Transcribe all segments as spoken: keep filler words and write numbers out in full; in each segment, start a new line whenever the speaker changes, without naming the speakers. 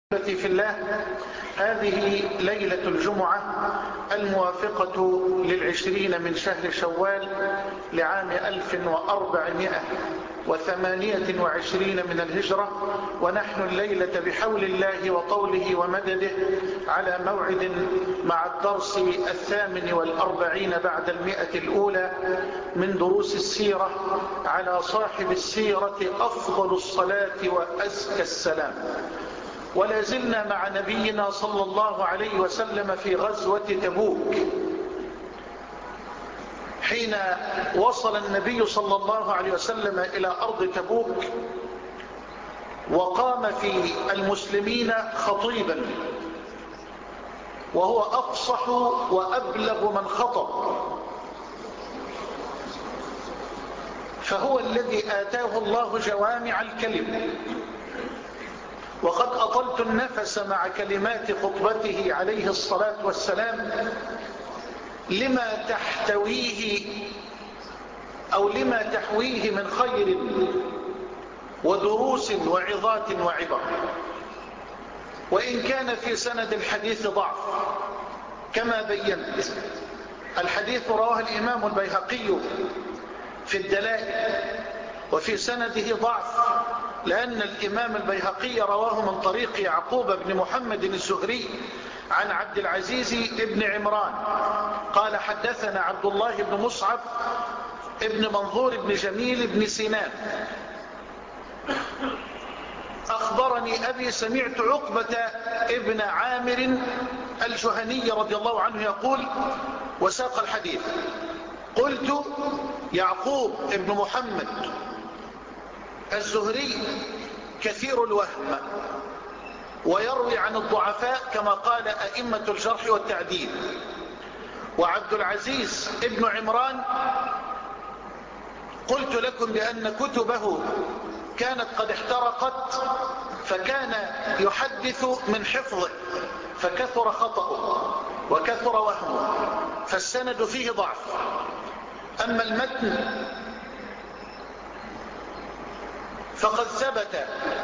في الله. هذه ليلة الجمعة الموافقة للعشرين من شهر شوال لعام ألف وأربعمائة وثمانية وعشرين من الهجرة، ونحن الليلة بحول الله وطوله ومدده على موعد مع الدرس الثامن والأربعين بعد المئة الأولى من دروس السيرة على صاحب السيرة أفضل الصلاة وأزكى السلام. ولا زلنا مع نبينا صلى الله عليه وسلم في غزوة تبوك، حين وصل النبي صلى الله عليه وسلم إلى أرض تبوك وقام في المسلمين خطيبا، وهو أفصح وأبلغ من خطب، فهو الذي آتاه الله جوامع الكلم. وقد أطلت النفس مع كلمات خطبته عليه الصلاة والسلام لما تحتويه أو لما تحويه من خير ودروس وعظات وعبر، وإن كان في سند الحديث ضعف كما بينت. الحديث رواه الإمام البيهقي في الدلائل، وفي سنده ضعف لأن الإمام البيهقي رواه من طريق يعقوب بن محمد الزهري عن عبد العزيز بن عمران قال حدثنا عبد الله بن مصعب ابن منظور بن جميل بن سنان أخبرني أبي سمعت عقبة ابن عامر الجهني رضي الله عنه يقول وساق الحديث. قلت يعقوب ابن محمد الزهري كثير الوهم ويروي عن الضعفاء كما قال أئمة الجرح والتعديل، وعبد العزيز ابن عمران قلت لكم بأن كتبه كانت قد احترقت، فكان يحدث من حفظه فكثر خطأه وكثر وهمه، فالسند فيه ضعف. أما المتن فقد ثبت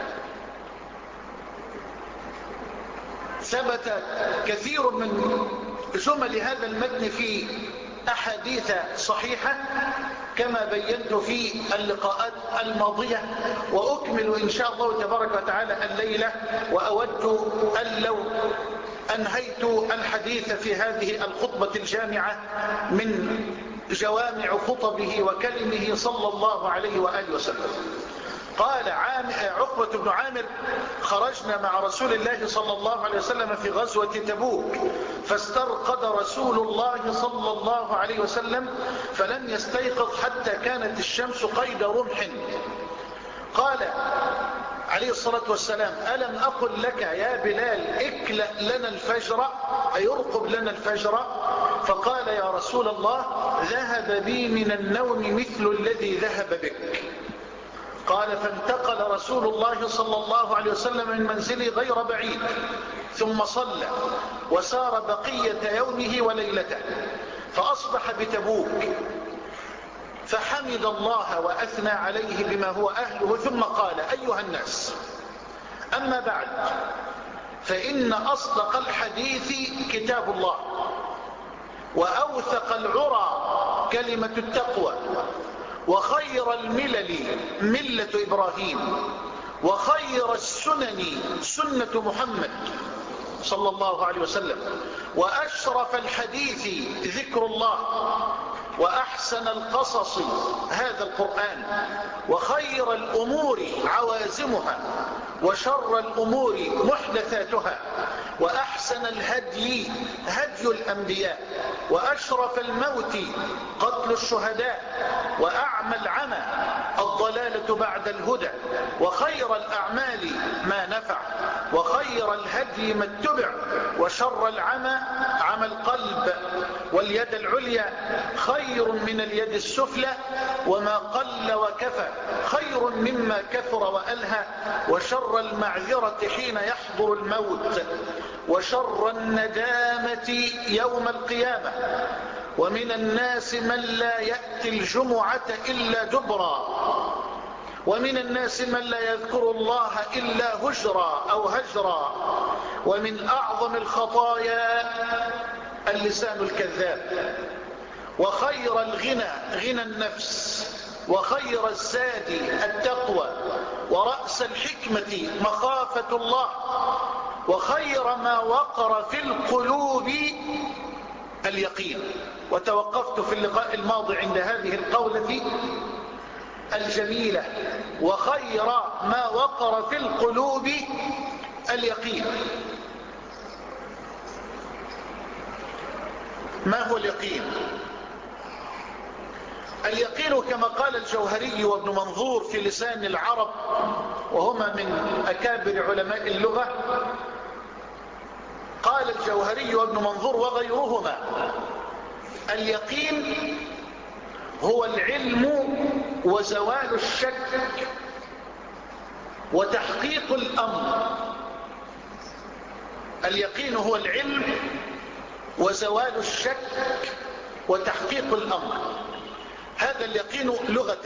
ثبت كثير من جمل هذا المتن في أحاديث صحيحة كما بينت في اللقاءات الماضية، وأكمل إن شاء الله تبارك وتعالى الليلة، وأود أن لو أنهيت الحديث في هذه الخطبة الجامعة من جوامع خطبه وكلمه صلى الله عليه وآله وسلم. قال عقبة بن عامر خرجنا مع رسول الله صلى الله عليه وسلم في غزوة تبوك، فاسترقد رسول الله صلى الله عليه وسلم فلم يستيقظ حتى كانت الشمس قيد رمح. قال عليه الصلاة والسلام ألم أقل لك يا بلال اكلأ لنا الفجر، أي ارقب لنا الفجر؟ فقال يا رسول الله ذهب بي من النوم مثل الذي ذهب بك. قال فانتقل رسول الله صلى الله عليه وسلم من منزله غير بعيد، ثم صلى وسار بقية يومه وليلته، فأصبح بتبوك فحمد الله وأثنى عليه بما هو أهله، ثم قال أيها الناس أما بعد، فإن أصدق الحديث كتاب الله، وأوثق العرى كلمة التقوى، وخير الملل ملة إبراهيم، وخير السنن سنة محمد صلى الله عليه وسلم، وأشرف الحديث ذكر الله، وأحسن القصص هذا القرآن، وخير الأمور عوازمها، وشر الأمور محدثاتها، وأحسن الهدي هدي الأنبياء، وأشرف الموت قتل الشهداء، وأعمى العمى الضلالة بعد الهدى، وخير الأعمال ما نفع، وخير الهدي ما اتبع، وشر العمى عمى القلب، واليد العليا خير من اليد السفلى، وما قل وكفى خير مما كثر وألهى، وشر المعذرة حين يحضر الموت، وشر الندامة يوم القيامة. ومن الناس من لا يأتي الجمعة إلا دبرا، ومن الناس من لا يذكر الله إلا هجرا أو هجرا، ومن أعظم الخطايا اللسان الكذاب. وخير الغنى غنى النفس، وخير الزاد التقوى، ورأس الحكمة مخافة الله، وخير ما وقر في القلوب اليقين. وتوقفت في اللقاء الماضي عند هذه القولة الجميلة: وخير ما وقر في القلوب اليقين. ما هو اليقين؟ اليقين كما قال الجوهري وابن منظور في لسان العرب، وهما من أكابر علماء اللغة، قال الجوهري وابن منظور وغيرهما: اليقين هو العلم وزوال الشك وتحقيق الأمر. اليقين هو العلم وزوال الشك وتحقيق الأمر. هذا اليقين لغة.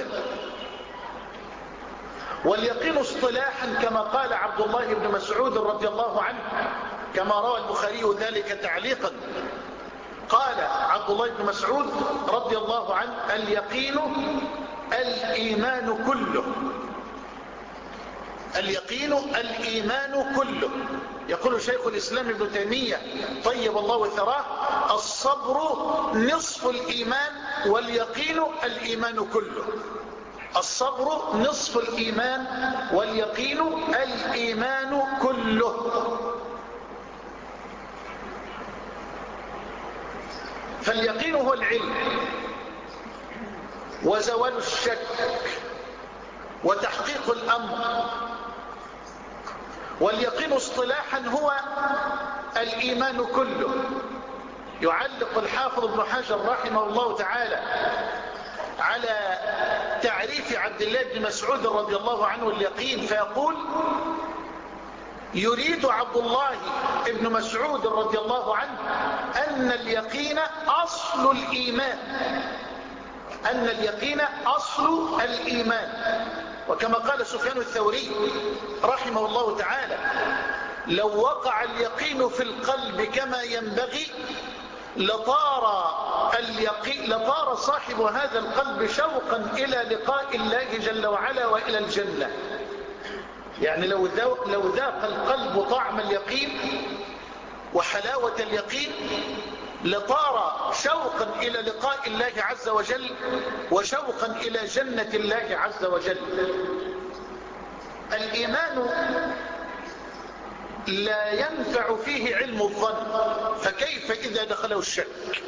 واليقين اصطلاحا كما قال عبد الله بن مسعود رضي الله عنه، كما روى البخاري ذلك تعليقا، قال عبد الله بن مسعود رضي الله عنه: اليقين الإيمان كله. اليقين الإيمان كله. يقول شيخ الإسلام ابن تيمية طيب الله ثراه: الصبر نصف الإيمان واليقين الإيمان كله. الصبر نصف الإيمان واليقين الإيمان كله. فاليقين هو العلم وزوال الشك وتحقيق الأمر. واليقين اصطلاحا هو الإيمان كله. يعلق الحافظ ابن حجر رحمه الله تعالى على تعريف عبد الله بن مسعود رضي الله عنه اليقين فيقول: يريد عبد الله بن مسعود رضي الله عنه أن اليقين أصل الإيمان، أن اليقين أصل الإيمان. وكما قال سفيان الثوري رحمه الله تعالى: لو وقع اليقين في القلب كما ينبغي لطار اليقين لطار صاحب هذا القلب شوقا إلى لقاء الله جل وعلا وإلى الجنة. يعني لو ذاق, لو ذاق القلب طعم اليقين وحلاوة اليقين لطار شوقا إلى لقاء الله عز وجل وشوقا إلى جنة الله عز وجل. الإيمان لا ينفع فيه علم الظن، فكيف إذا دخله الشك؟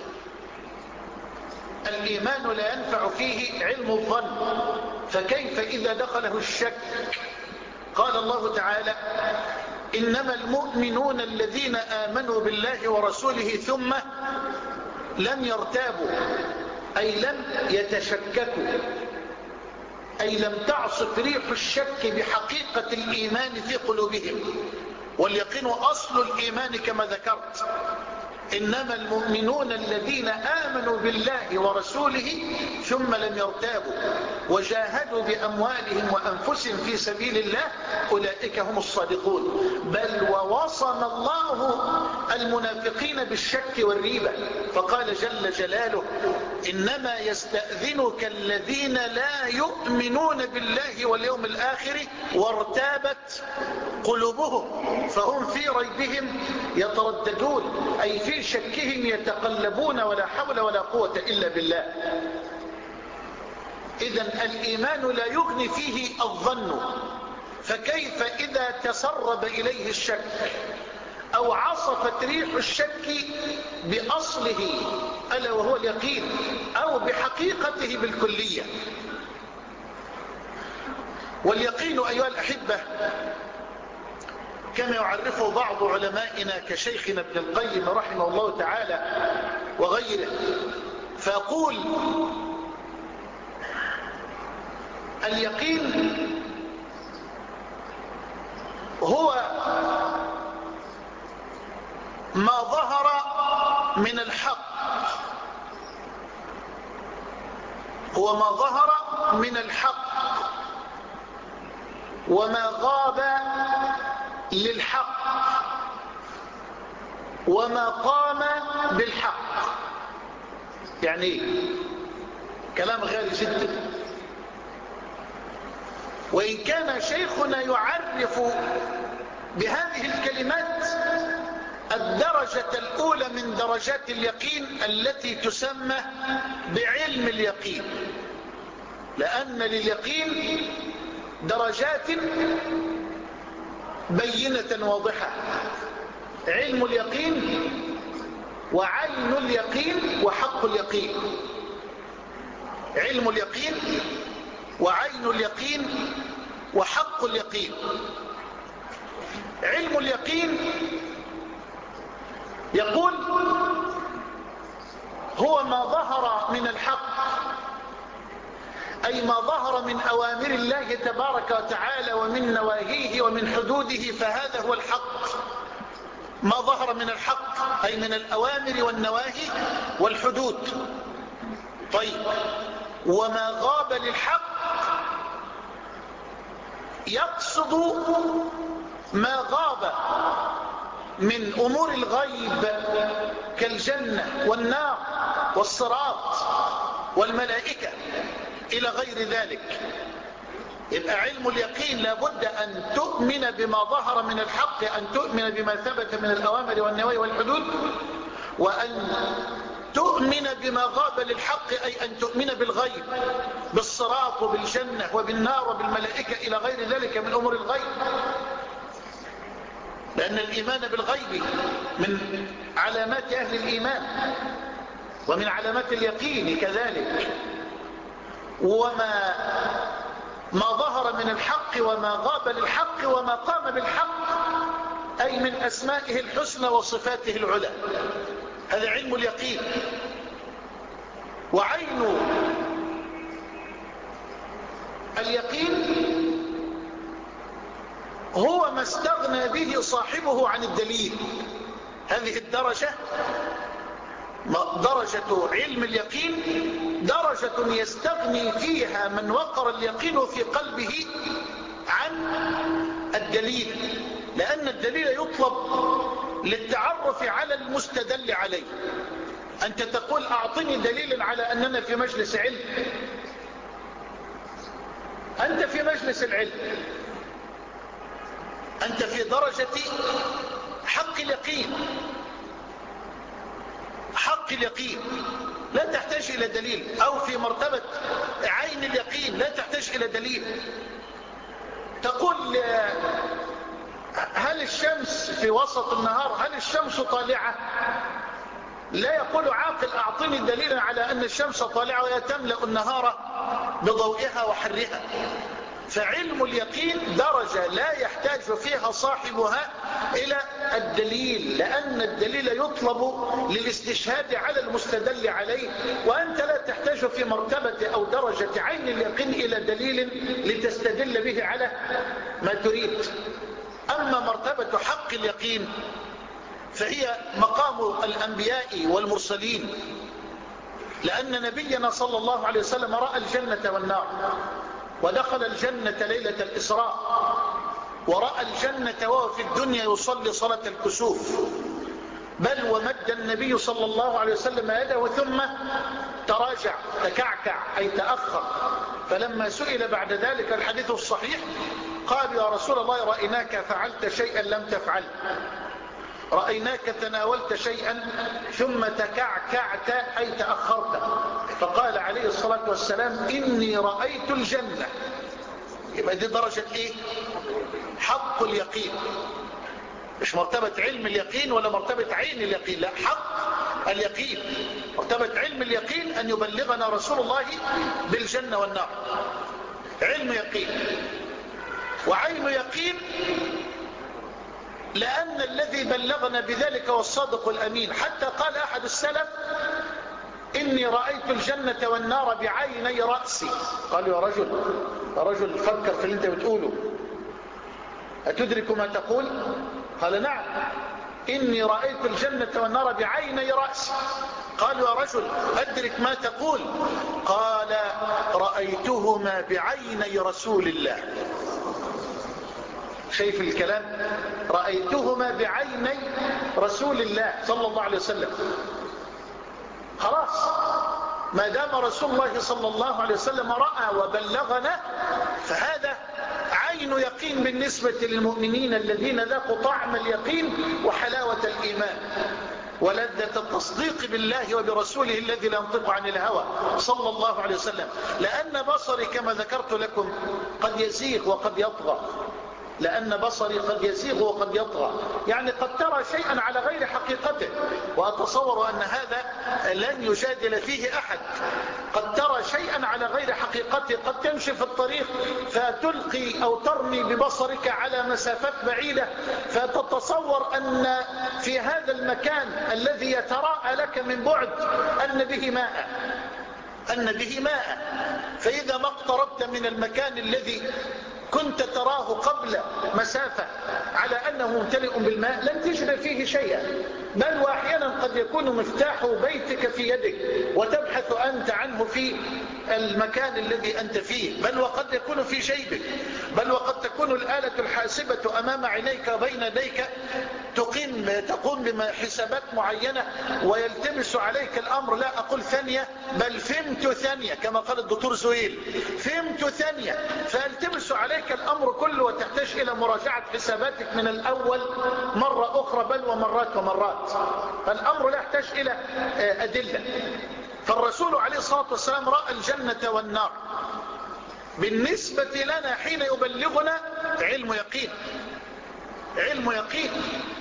الإيمان لا ينفع فيه علم الظن، فكيف إذا دخله الشك؟ قال الله تعالى: إنما المؤمنون الذين آمنوا بالله ورسوله ثم لم يرتابوا، أي لم يتشككوا، أي لم تعصف ريح الشك بحقيقة الإيمان في قلوبهم. واليقين أصل الإيمان كما ذكرت. إنما المؤمنون الذين آمنوا بالله ورسوله ثم لم يرتابوا وجاهدوا بأموالهم وأنفسهم في سبيل الله أولئك هم الصادقون. بل ووصم الله المنافقين بالشك والريبة فقال جل جلاله: إنما يستأذنك الذين لا يؤمنون بالله واليوم الآخر وارتابت قلوبهم فهم في ريبهم يترددون، أي في شكهم يتقلبون، ولا حول ولا قوة إلا بالله. إذن الإيمان لا يغني فيه الظن، فكيف إذا تسرب إليه الشك أو عصفت ريح الشك بأصله ألا وهو اليقين أو بحقيقته بالكلية؟ واليقين أيها الأحبة كما يعرفه بعض علمائنا كشيخنا ابن القيم رحمه الله تعالى وغيره، فأقول: اليقين هو ما ظهر من الحق، هو ما ظهر من الحق وما غاب للحق وما قام بالحق. يعني ايه؟ كلام غالي جدا. وإن كان شيخنا يعرف بهذه الكلمات الدرجة الأولى من درجات اليقين التي تسمى بعلم اليقين، لأن لليقين درجات بينة واضحة: علم اليقين وعين اليقين وحق اليقين. علم اليقين وعين اليقين وحق اليقين. علم اليقين يقول هو ما ظهر من الحق، أي ما ظهر من أوامر الله تبارك وتعالى ومن نواهيه ومن حدوده، فهذا هو الحق. ما ظهر من الحق أي من الأوامر والنواهي والحدود. طيب، وما غاب للحق يقصد ما غاب من أمور الغيب كالجنة والنار والصراط والملائكة إلى غير ذلك. يبقى علم اليقين لابد أن تؤمن بما ظهر من الحق، أن تؤمن بما ثبت من الأوامر والنواهي والحدود، وأن تؤمن بما غاب للحق أي أن تؤمن بالغيب، بالصراط وبالجنة وبالنار وبالملائكة إلى غير ذلك من أمور الغيب، لأن الإيمان بالغيب من علامات أهل الإيمان ومن علامات اليقين كذلك. وما ما ظهر من الحق وما غاب للحق وما قام بالحق أي من أسمائه الحسنى وصفاته العلى، هذا علم اليقين. وعين اليقين هو ما استغنى به صاحبه عن الدليل. هذه الدرجة درجة علم اليقين درجة يستغني فيها من وقر اليقين في قلبه عن الدليل، لأن الدليل يطلب للتعرف على المستدل عليه. أنت تقول أعطني دليلا على أننا في مجلس علم، أنت في مجلس العلم، أنت في درجة حق اليقين، حق اليقين لا تحتاج إلى دليل، أو في مرتبة عين اليقين لا تحتاج إلى دليل. تقول هل الشمس في وسط النهار، هل الشمس طالعة؟ لا يقول عاقل أعطني دليلا على أن الشمس طالعة ويتملأ النهار بضوئها وحرها. فعلم اليقين درجة لا يحتاج فيها صاحبها إلى الدليل، لأن الدليل يطلب للاستشهاد على المستدل عليه، وأنت لا تحتاج في مرتبة أو درجة عين اليقين إلى دليل لتستدل به على ما تريد. أما مرتبة حق اليقين فهي مقام الأنبياء والمرسلين، لأن نبينا صلى الله عليه وسلم رأى الجنة والنار، ودخل الجنة ليلة الإسراء، ورأى الجنة وهو في الدنيا يصلي صلاة الكسوف، بل ومد النبي صلى الله عليه وسلم يده ثم تراجع تكعكع أي تأخر. فلما سئل بعد ذلك الحديث الصحيح قال يا رسول الله رأيناك فعلت شيئا لم تفعل، رأيناك تناولت شيئا ثم تكعكعت أي تأخرت. فقال عليه الصلاة والسلام إني رأيت الجنة. يبقى دي درجة إيه؟ حق اليقين، مش مرتبة علم اليقين ولا مرتبة عين اليقين، لا، حق اليقين. مرتبة علم اليقين أن يبلغنا رسول الله بالجنة والنار، علم يقين. وعين يقين لأن الذي بلغنا بذلك هو الصادق الأمين، حتى قال أحد السلف إني رأيت الجنة والنار بعيني رأسي. قالوا يا رجل يا رجل فكر في اللي انت بتقوله، أتدرك ما تقول؟ قال نعم، إني رأيت الجنة والنار بعيني رأسي. قالوا يا رجل أدرك ما تقول؟ قال رأيتهما بعيني رسول الله. شايف الكلام؟ رأيتهما بعيني رسول الله صلى الله عليه وسلم. خلاص، ما دام رسول الله صلى الله عليه وسلم رأى وبلغنا فهذا عين يقين بالنسبة للمؤمنين الذين ذاقوا طعم اليقين وحلاوة الإيمان ولذة التصديق بالله وبرسوله الذي لا ينطق عن الهوى صلى الله عليه وسلم. لأن بصري كما ذكرت لكم قد يزيغ وقد يطغى، لأن بصري قد يزيغ وقد يطغى، يعني قد ترى شيئا على غير حقيقته، وأتصور أن هذا لن يجادل فيه أحد. قد ترى شيئا على غير حقيقته، قد تمشي في الطريق فتلقي أو ترمي ببصرك على مسافات بعيدة فتتصور أن في هذا المكان الذي يتراءى لك من بعد أن به ماء أن به ماء فإذا ما اقتربت من المكان الذي كنت تراه قبل مسافة على أنه ممتلئ بالماء لن تجد فيه شيئا، بل وأحيانا قد يكون مفتاح بيتك في يدك وتبحث أنت عنه في المكان الذي أنت فيه، بل وقد يكون في جيبك، بل وقد تكون الآلة الحاسبة أمام عينيك وبين يديك تقيم تقوم بحسابات معينة ويلتبس عليك الأمر، لا أقول ثانية بل فهمت ثانية كما قال الدكتور زويل، فهمت ثانية، فيلتبس عليك الأمر كله وتحتاج إلى مراجعة حساباتك من الأول مرة أخرى بل ومرات ومرات. الأمر لا يحتاج إلى أدلة. فالرسول عليه الصلاة والسلام رأى الجنة والنار. بالنسبة لنا حين يبلغنا علم يقين، علم يقين.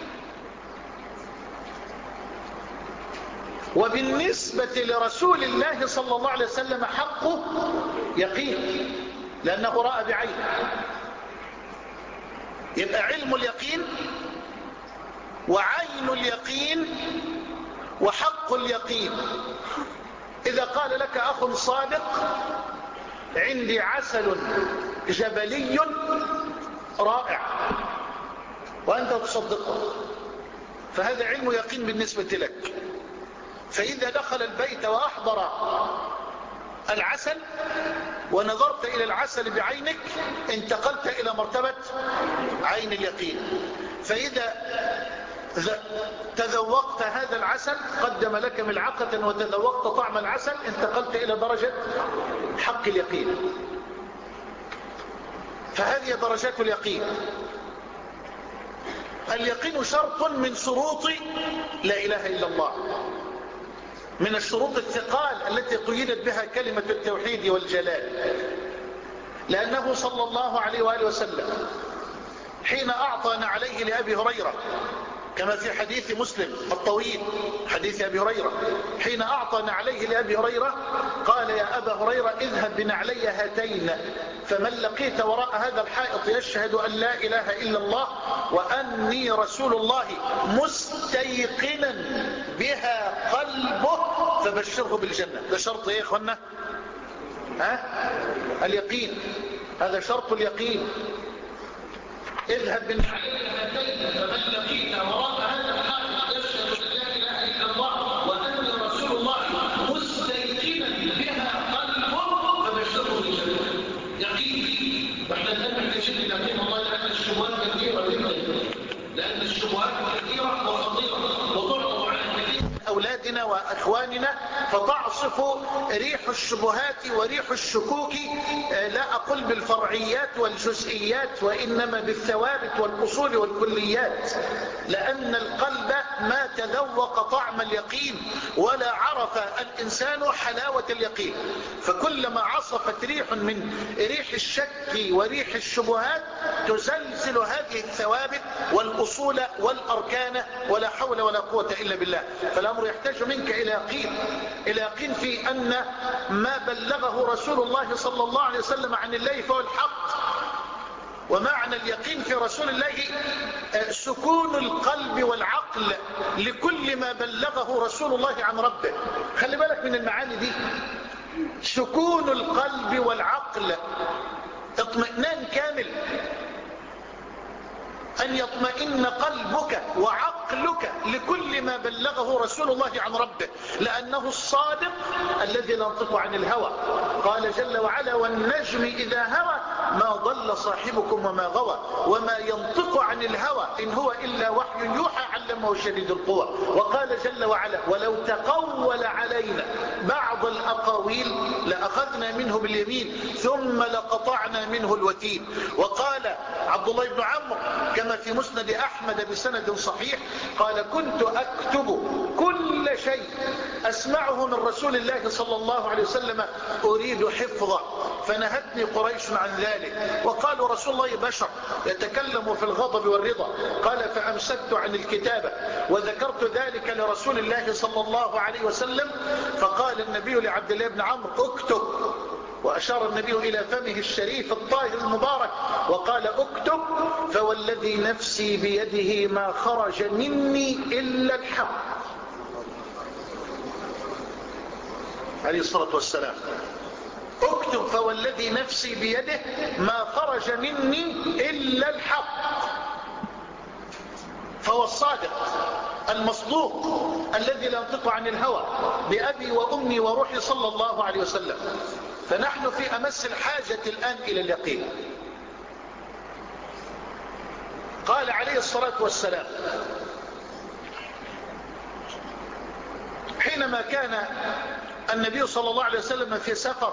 وبالنسبة لرسول الله صلى الله عليه وسلم حقه يقين لأنه رأى بعينه. يبقى علم اليقين وعين اليقين وحق اليقين. إذا قال لك أخ صادق عندي عسل جبلي رائع وأنت تصدقه فهذا علم يقين بالنسبة لك. فإذا دخل البيت وأحضر العسل ونظرت إلى العسل بعينك انتقلت إلى مرتبة عين اليقين. فإذا تذوقت هذا العسل قدم لك ملعقة وتذوقت طعم العسل انتقلت إلى درجة حق اليقين. فهذه درجات اليقين. اليقين شرط من شروط لا إله إلا الله، من الشروط الثقال التي قيدت بها كلمة التوحيد والجلال. لأنه صلى الله عليه وآله وسلم حين أعطى عليه لأبي هريرة كما في حديث مسلم الطويل حديث أبي هريرة، حين أعطى عليه لأبي هريرة قال يا أبا هريرة اذهب بنعلي هاتين فمن لقيت وراء هذا الحائط يشهد أن لا إله إلا الله وأني رسول الله مستيقنا بها قلبه فبشره بالجنة. ده شرط ايه يا اخوانا؟ ها؟ اليقين. هذا شرط اليقين. اذهب بنعلي هاتين فمن لقيت وراء هذا الحائط يشهد أن لا إله إلا الله وأني رسول الله مستيقنا بها قلبه فبشره بالجنة. يقين. واحنا نتبع تجد اليقين والله لأن الشبهات كثيرة جدا، لأن الشبهات كثيرة وخطيرة وتعرض على كثير أولادنا وأخواننا فتعصف ريح الشبهات وريح الشكوك، لا أقول بالفرعيات والجزئيات وإنما بالثوابت والأصول والكليات، لأن القلب ما تذوق طعم اليقين ولا عرف الإنسان حلاوة اليقين. فكلما عصفت ريح من ريح الشك وريح الشبهات تزلزل هذه الثوابت والأصول والأركان ولا حول ولا قوة إلا بالله. فالأمر يحتاج منك إلى يقين، إلى يقين في أن ما بلغه رسول الله صلى الله عليه وسلم عن الله فهو الحق. ومعنى اليقين في رسول الله سكون القلب والعقل لكل ما بلغه رسول الله عن ربه. خلي بالك من المعاني دي، سكون القلب والعقل، اطمئنان كامل، أن يطمئن قلبك وعقلك لكل كل ما بلغه رسول الله عن ربه، لأنه الصادق الذي لا ينطق عن الهوى. قال جل وعلا: والنجم إذا هوى ما ضل صاحبكم وما غوى وما ينطق عن الهوى إن هو إلا وحي يوحى علمه شديد القوى. وقال جل وعلا: ولو تقول علينا بعض الأقاويل لأخذنا منه باليمين ثم لقطعنا منه الوتين. وقال عبد الله بن عمرو كما في مسند أحمد بسند صحيح قال: كنت أكتب كل شيء أسمعه من رسول الله صلى الله عليه وسلم أريد حفظه فنهتني قريش عن ذلك، وقالوا رسول الله بشر يتكلم في الغضب والرضا. قال: فأمسكت عن الكتابة وذكرت ذلك لرسول الله صلى الله عليه وسلم، فقال النبي لعبد الله بن عمرو: اكتب، وأشار النبي إلى فمه الشريف الطاهر المبارك وقال: اكتب، فوالذي نفسي بيده ما خرج مني إلا الحق. عليه الصلاة والسلام: اكتب فوالذي نفسي بيده ما خرج مني إلا الحق. فهو الصادق المصدوق الذي لا ينطق عن الهوى بأبي وأمي وروحي صلى الله عليه وسلم. فنحن في أمس الحاجة الآن إلى اليقين. قال عليه الصلاة والسلام حينما كان النبي صلى الله عليه وسلم في سفر،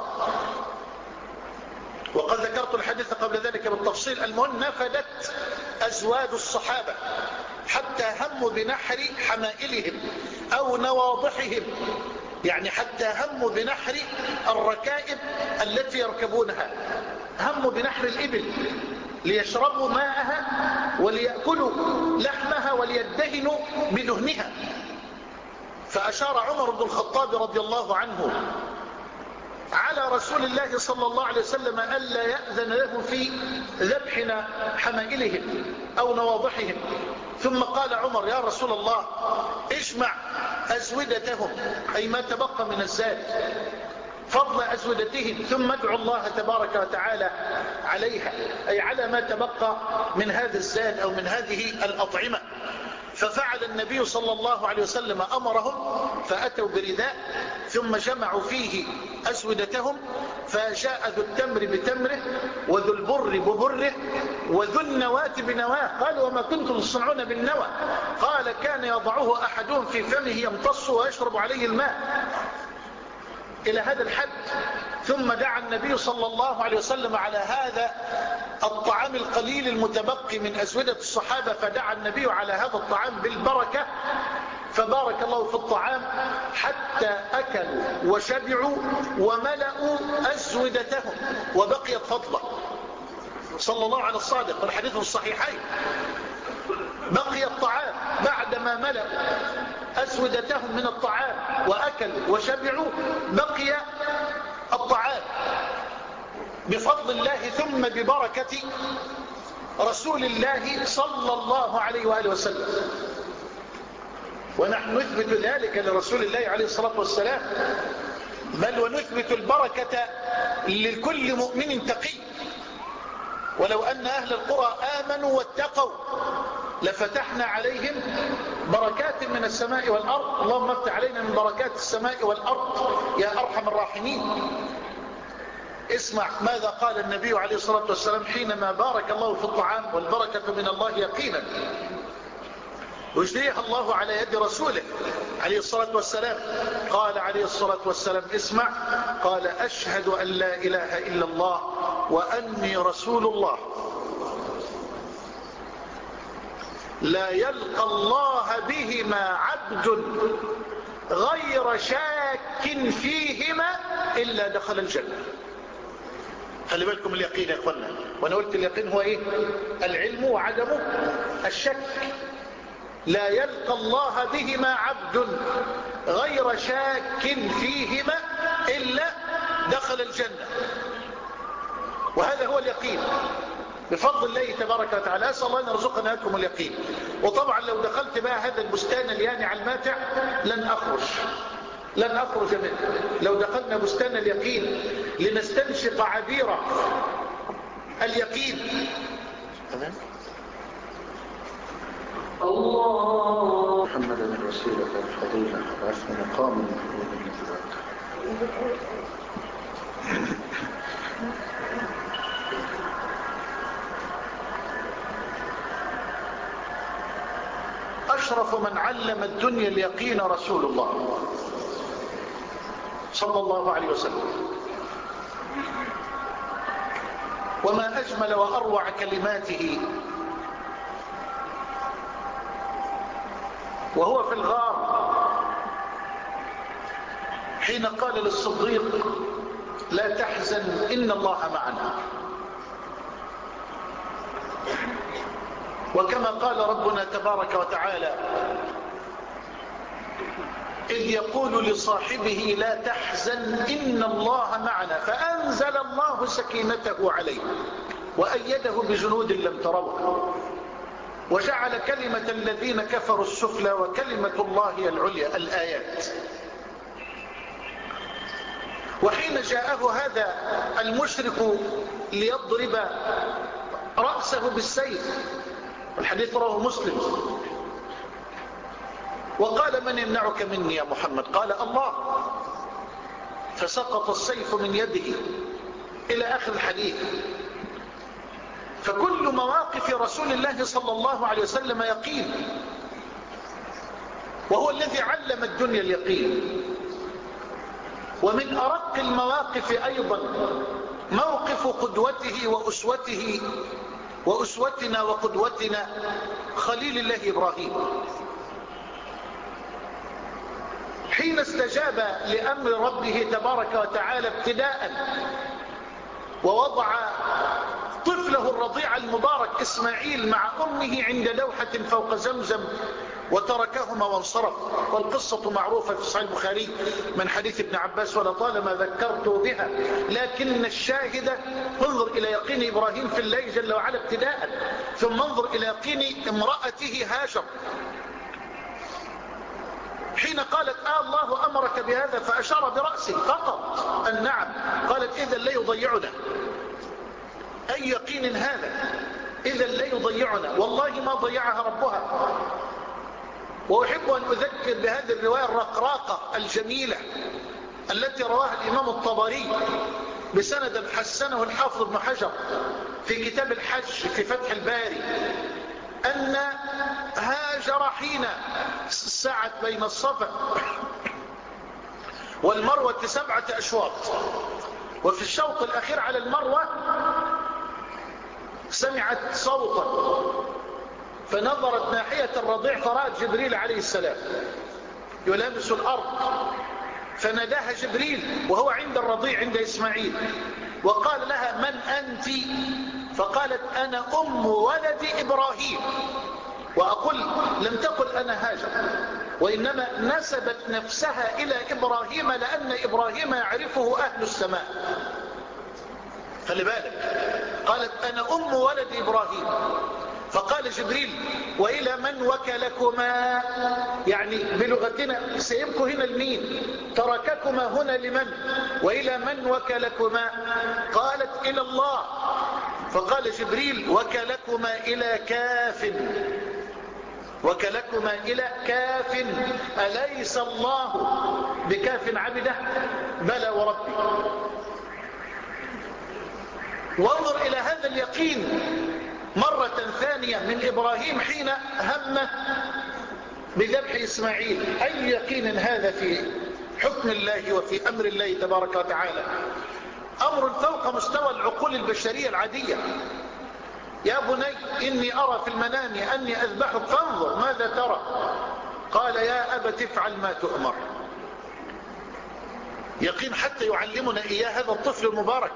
وقد ذكرت الحديث قبل ذلك بالتفصيل، المهم نفدت أزواج الصحابة حتى هموا بنحر حمائلهم أو نواضحهم، يعني حتى هموا بنحر الركائب التي يركبونها، هموا بنحر الإبل ليشربوا ماءها وليأكلوا لحمها وليدهنوا بدهنها. فأشار عمر بن الخطاب رضي الله عنه على رسول الله صلى الله عليه وسلم ألا يأذن له في ذبح حمائلهم أو نواضحهم. ثم قال عمر: يا رسول الله اجمع أزودتهم، أي ما تبقى من الزاد، فضل أزودتهم، ثم ادعو الله تبارك وتعالى عليها، أي على ما تبقى من هذا الزاد أو من هذه الأطعمة. ففعل النبي صلى الله عليه وسلم أمرهم، فأتوا برداء ثم جمعوا فيه أسودتهم، فجاء ذو التمر بتمره وذو البر ببره وذو النواة بنواه. قالوا: وما كنتم تصنعون بالنوى؟ قال: كان يضعه أحدهم في فمه يمتص ويشرب عليه الماء، إلى هذا الحد. ثم دعا النبي صلى الله عليه وسلم على هذا الطعام القليل المتبقي من أسودة الصحابة، فدعا النبي على هذا الطعام بالبركة، فبارك الله في الطعام حتى أكلوا وشبعوا وملأوا أسودتهم وبقيت فضلة. صلى الله على الصادق، والحديث في الصحيحين: بقي الطعام بعدما ملأوا أسودتهم من الطعام وأكلوا وشبعوا، بقي الطعام بفضل الله ثم ببركة رسول الله صلى الله عليه وآله وسلم. ونحن نثبت ذلك لرسول الله عليه الصلاة والسلام، بل ونثبت البركة لكل مؤمن تقي. ولو أن أهل القرى آمنوا واتقوا لفتحنا عليهم بركات من السماء والأرض. اللهم افتح علينا من بركات السماء والأرض يا أرحم الراحمين. اسمع ماذا قال النبي عليه الصلاة والسلام حينما بارك الله في الطعام، والبركة من الله يقينا ويجريها الله على يد رسوله عليه الصلاة والسلام. قال عليه الصلاة والسلام: اسمع، قال: أشهد أن لا إله إلا الله وأني رسول الله، لا يلقى الله بهما عبد غير شاك فيهما إلا دخل الجنة. خلي بالكم اليقين يا اخوانا، وانا قلت اليقين هو ايه؟ العلم وعدم الشك. لا يلقى الله بهما عبد غير شاك فيهما إلا دخل الجنة. وهذا هو اليقين بفضل الله تبارك وتعالى. أسأل الله أن يرزقنا لكم اليقين. وطبعا لو دخلت بقى هذا البستان اليانع الماتع لن أخرج لن أخرج منه. لو دخلنا بستان اليقين لنستنشق عبير اليقين. تمام؟ الله محمدا الوسيلة والفضيلة وبعثه مقاما محمودا الذي وعده. أشرف من علم الدنيا اليقين رسول الله صلى الله عليه وسلم، وما أجمل وأروع كلماته وهو في الغار حين قال للصديق لا تحزن إن الله معنا. وكما قال ربنا تبارك وتعالى إذ يقول لصاحبه لا تحزن إن الله معنا فأنزل الله سكينته عليه وأيده بجنود لم تروها وجعل كلمة الذين كفروا السفلى وكلمة الله العليا. الآيات. وحين جاءه هذا المشرك ليضرب رأسه بالسيف، الحديث رواه مسلم، وقال من يمنعك مني يا محمد؟ قال الله، فسقط السيف من يده إلى آخر الحديث. فكل مواقف رسول الله صلى الله عليه وسلم يقين، وهو الذي علم الدنيا اليقين. ومن أرق المواقف أيضا موقف قدوته وأسوته وأسوتنا وقدوتنا خليل الله إبراهيم، حين استجاب لأمر ربه تبارك وتعالى ابتداء ووضع طفله الرضيع المبارك إسماعيل مع أمه عند لوحة فوق زمزم وتركهما وانصرف. والقصة معروفة في صحيح البخاري من حديث ابن عباس ولطالما ذكرت بها، لكن الشاهد انظر إلى يقين إبراهيم في الله جل وعلا ابتداء، ثم انظر إلى يقين امرأته هاجر حين قالت آه الله أمرك بهذا فأشار برأسه فقط أن نعم. قالت إذا لا يضيعنا. أي يقين هذا؟ إذا لا يضيعنا، والله ما ضيعها ربها. وأحب أن أذكر بهذه الرواية الرقراقة الجميلة التي رواها الإمام الطبري بسند حسنه الحافظ ابن حجر في كتاب الحج في فتح الباري، أن هاجر حين سعت بين الصفا والمروة سبعة أشواط، وفي الشوط الأخير على المروة سمعت صوتا فنظرت ناحية الرضيع فرأت جبريل عليه السلام يلامس الأرض، فناداها جبريل وهو عند الرضيع عند إسماعيل وقال لها من أنت؟ فقالت أنا أم ولد إبراهيم. وأقول لم تقل أنا هاجر، وإنما نسبت نفسها إلى إبراهيم لأن إبراهيم يعرفه أهل السماء. خلي بالك، قالت أنا أم ولد إبراهيم. فقال جبريل وإلى من وكلكما؟ يعني بلغتنا سيبكوا هنا لمين؟ ترككما هنا لمن؟ وإلى من وكلكما؟ قالت إلى الله. فقال جبريل وكلكما إلى كاف، وكلكما إلى كاف، أليس الله بكاف عبده؟ بلى وربي. وانظر إلى هذا اليقين مرة ثانية من إبراهيم حين هم بذبح إسماعيل. أي يقين هذا في حكم الله وفي أمر الله تبارك وتعالى، أمر فوق مستوى العقول البشرية العادية. يا بني إني أرى في المنام أني أذبحك فانظر ماذا ترى؟ قال يا أبت افعل ما تؤمر. يقين حتى يعلمنا إياه هذا الطفل المبارك.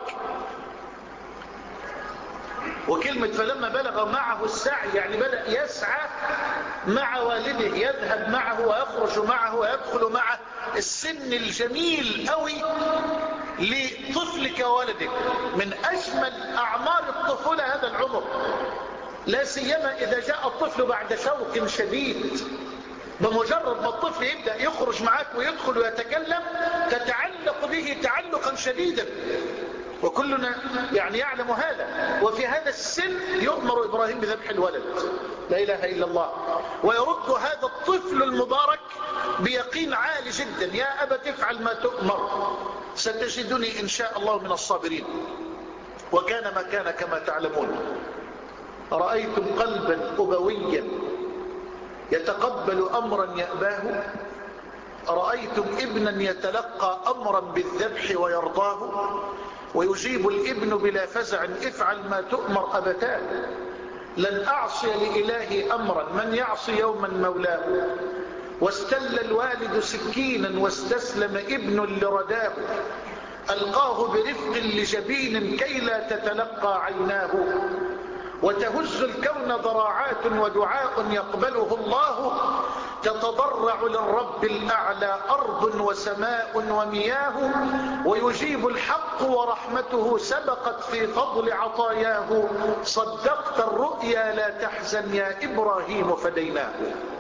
وكلمة فلما بلغ معه السعي يعني بدأ يسعى مع والده، يذهب معه ويخرج معه ويدخل معه. السن الجميل قوي لطفلك وولدك، من أجمل أعمار الطفولة هذا العمر، لا سيما إذا جاء الطفل بعد شوق شديد. بمجرد ما الطفل يبدأ يخرج معك ويدخل ويتكلم تتعلق به تعلقا شديدا، وكلنا يعني يعلم هذا. وفي هذا السن يؤمر إبراهيم بذبح الولد، لا إله إلا الله، ويرد هذا الطفل المبارك بيقين عالي جدا: يا أبت افعل ما تؤمر ستجدني إن شاء الله من الصابرين. وكان ما كان كما تعلمون. رأيتم قلبا أبويا يتقبل أمرا يأباه؟ رأيتم ابنا يتلقى أمرا بالذبح ويرضاه؟ ويجيب الابن بلا فزع: افعل ما تؤمر أبتاه. لن أعصي لإلهي أمرا، من يعصي يوما مولاه. واستل الوالد سكينا واستسلم ابن لرداه، ألقاه برفق لجبين كي لا تتلقى عيناه. وتهز الكون ضراعات ودعاء يقبله الله، تتضرع للرب الأعلى أرض وسماء ومياه. ويجيب الحق ورحمته سبقت في فضل عطاياه، صدقت الرؤيا لا تحزن يا إبراهيم فديناه.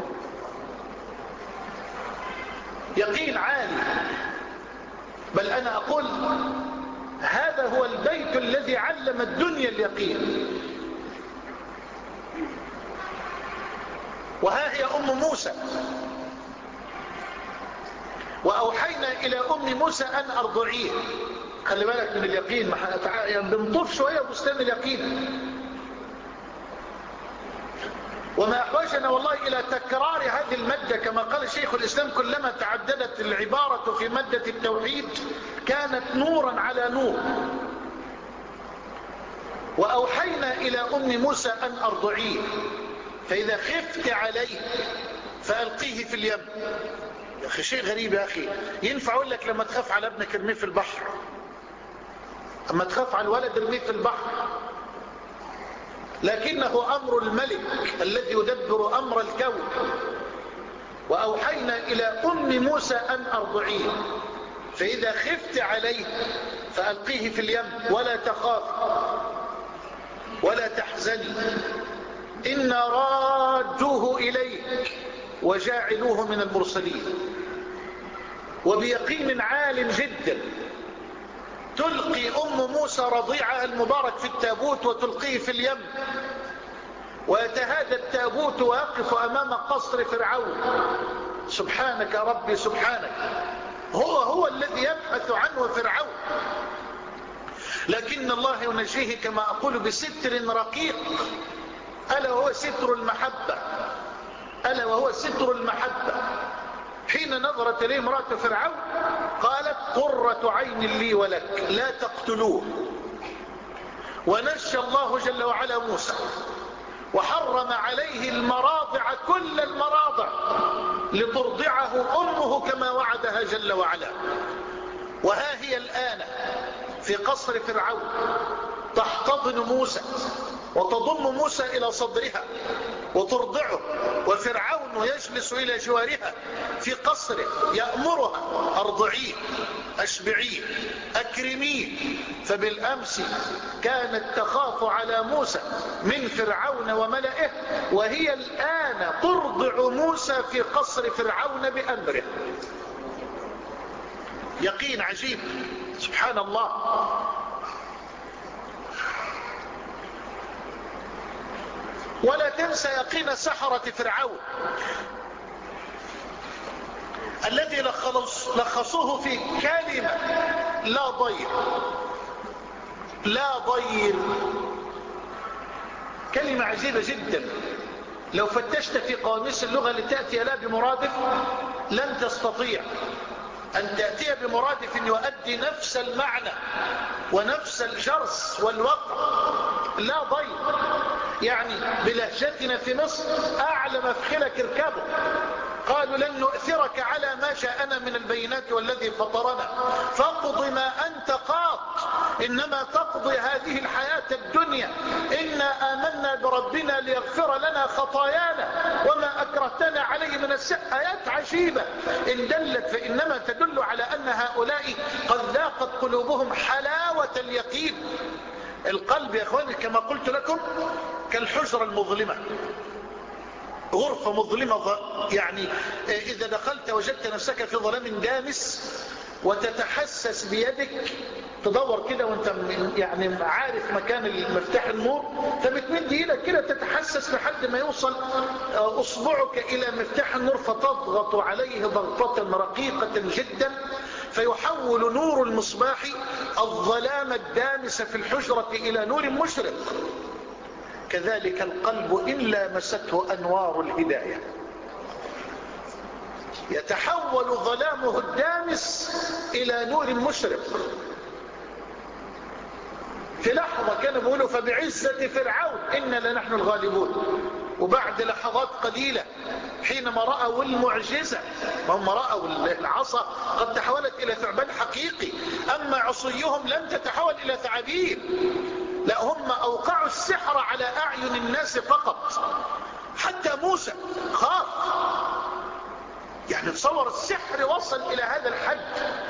يقين عالي. بل أنا أقول هذا هو البيت الذي علم الدنيا اليقين. وها هي أم موسى: وأوحينا إلى أم موسى أن أرضعيه. خلي بالك من اليقين، يعني بنطوف شوية بستان اليقين. وما أحوجنا والله إلى تكرار هذه المادة، كما قال شيخ الإسلام: كلما تعددت العبارة في مادة التوحيد كانت نورا على نور. وأوحينا إلى أم موسى أن أرضعيه فإذا خفت عليه فألقيه في اليم. يا أخي شيء غريب يا أخي. ينفع أقول لك لما تخاف على ابنك ارميه في البحر، أما تخاف على الولد ارميه في البحر، لكنه أمر الملك الذي يدبر أمر الكون. وأوحينا إلى أم موسى أن أرضعيه فإذا خفت عليه فألقيه في اليم ولا تخاف ولا تحزني إنا رادوه إليك وجاعلوه من المرسلين. وبيقين عال جدا تلقي أم موسى رضيعها المبارك في التابوت وتلقيه في اليم، ويتهادى التابوت ويقف أمام قصر فرعون. سبحانك ربي سبحانك، هو هو الذي يبحث عنه فرعون، لكن الله ينجيه كما أقول بستر رقيق، ألا وهو ستر المحبة. ألا وهو ستر المحبة. حين نظرت إليه امرأة فرعون قالت: قرة عين لي ولك لا تقتلوه. ونجى الله جل وعلا موسى وحرم عليه المراضع كل المراضع لترضعه أمه كما وعدها جل وعلا. وها هي الآن في قصر فرعون تحتضن موسى وتضم موسى إلى صدرها وترضعه، وفرعون يجلس إلى جوارها في قصره يأمرها: أرضعيه، أشبعيه، أكرميه. فبالأمس كانت تخاف على موسى من فرعون وملئه، وهي الآن ترضع موسى في قصر فرعون بأمره. يقين عجيب سبحان الله. ولا تنسى يقين سحرة فرعون الذي لخصوه في كلمة: لا ضير. لا ضير كلمة عجيبة جدا، لو فتشت في قواميس اللغة لتأتي لا بمرادف لن تستطيع أن تأتي بمرادف يؤدي نفس المعنى ونفس الجرس والوقع. لا ضير يعني بلهجتنا في مصر: أعلى مفخلك اركبه. قالوا: لن نؤثرك على ما جاءنا من البينات والذي فطرنا فاقض ما أنت قاض، إنما تقضي هذه الحياة الدنيا، إنا آمنا بربنا ليغفر لنا خطايانا وما أكرهتنا عليه من السحر. آيات عجيبة إن دلت فإنما تدل على أن هؤلاء قد ذاقت قلوبهم حلاوة اليقين. القلب يا أخواني كما قلت لكم كالحجرة المظلمة، غرفة مظلمة، يعني إذا دخلت وجدت نفسك في ظلام دامس وتتحسس بيدك، تدور كده وانت يعني عارف مكان مفتاح النور، فبتمد ايدك كده تتحسس لحد ما يوصل اصبعك الى مفتاح النور، فتضغط عليه ضغطة رقيقة جدا، فيحول نور المصباح الظلام الدامس في الحجرة الى نور مشرق. كذلك القلب إن لامسته أنوار الهداية يتحول ظلامه الدامس إلى نور مشرق. في لحظة كانوا بيقولوا فبعزة فرعون إنا لنحن الغالبون، وبعد لحظات قليلة حينما رأوا المعجزة، هم رأوا العصا قد تحولت إلى ثعبان حقيقي، أما عصيهم لم تتحول إلى ثعابين، لا هم أوقعوا السحر على أعين الناس فقط. حتى موسى خاف، يعني تصور السحر وصل إلى هذا الحد،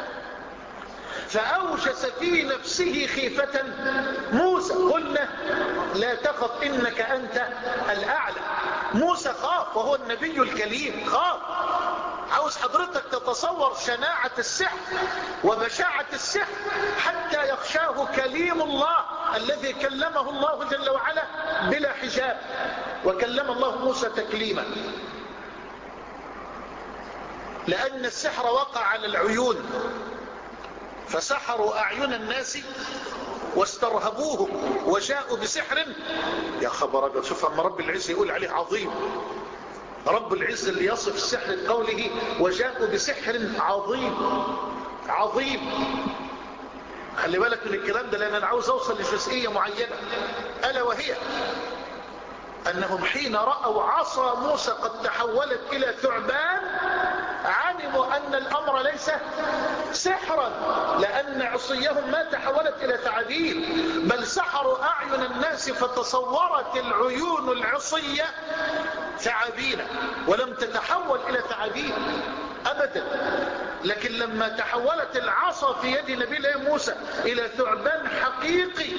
فأوجس في نفسه خيفة موسى. قلنا لا تخف إنك أنت الأعلى. موسى خاف وهو النبي الكليم، خاف. عاوز حضرتك تتصور شناعة السحر وبشاعة السحر حتى يخشاه كليم الله الذي كلمه الله جل وعلا بلا حجاب، وكلم الله موسى تكليما، لأن السحر وقع على العيون، فسحروا أعين الناس واسترهبوهم وجاءوا بسحر. يا خبر أبيض، شوف أما رب العزة يقول عليه عظيم. رب العزة اللي يصف السحر بقوله وجاءوا بسحر عظيم. عظيم، خلي بالك من الكلام ده، لأن أنا عاوز أوصل لجزئية معينة، ألا وهي أنهم حين رأوا عصا موسى قد تحولت إلى ثعبان علموا أن الأمر ليس سحرا، لأن عصيهم ما تحولت إلى ثعابين، بل سحروا أعين الناس فتصورت العيون العصية ثعابين، ولم تتحول إلى ثعابين أبدا. لكن لما تحولت العصا في يد نبي الله موسى إلى ثعبان حقيقي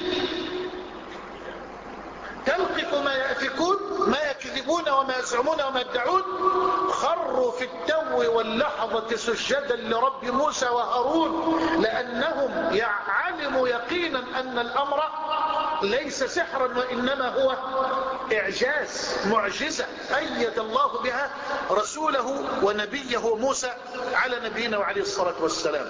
تلقف ما يأفكون ما يكذبون وما يزعمون وما يدعون، خروا في التو واللحظة سجدا لرب موسى وهارون، لأنهم علموا يقينا أن الأمر ليس سحرا وإنما هو إعجاز، معجزة أيد الله بها رسوله ونبيه موسى على نبينا وعليه الصلاة والسلام.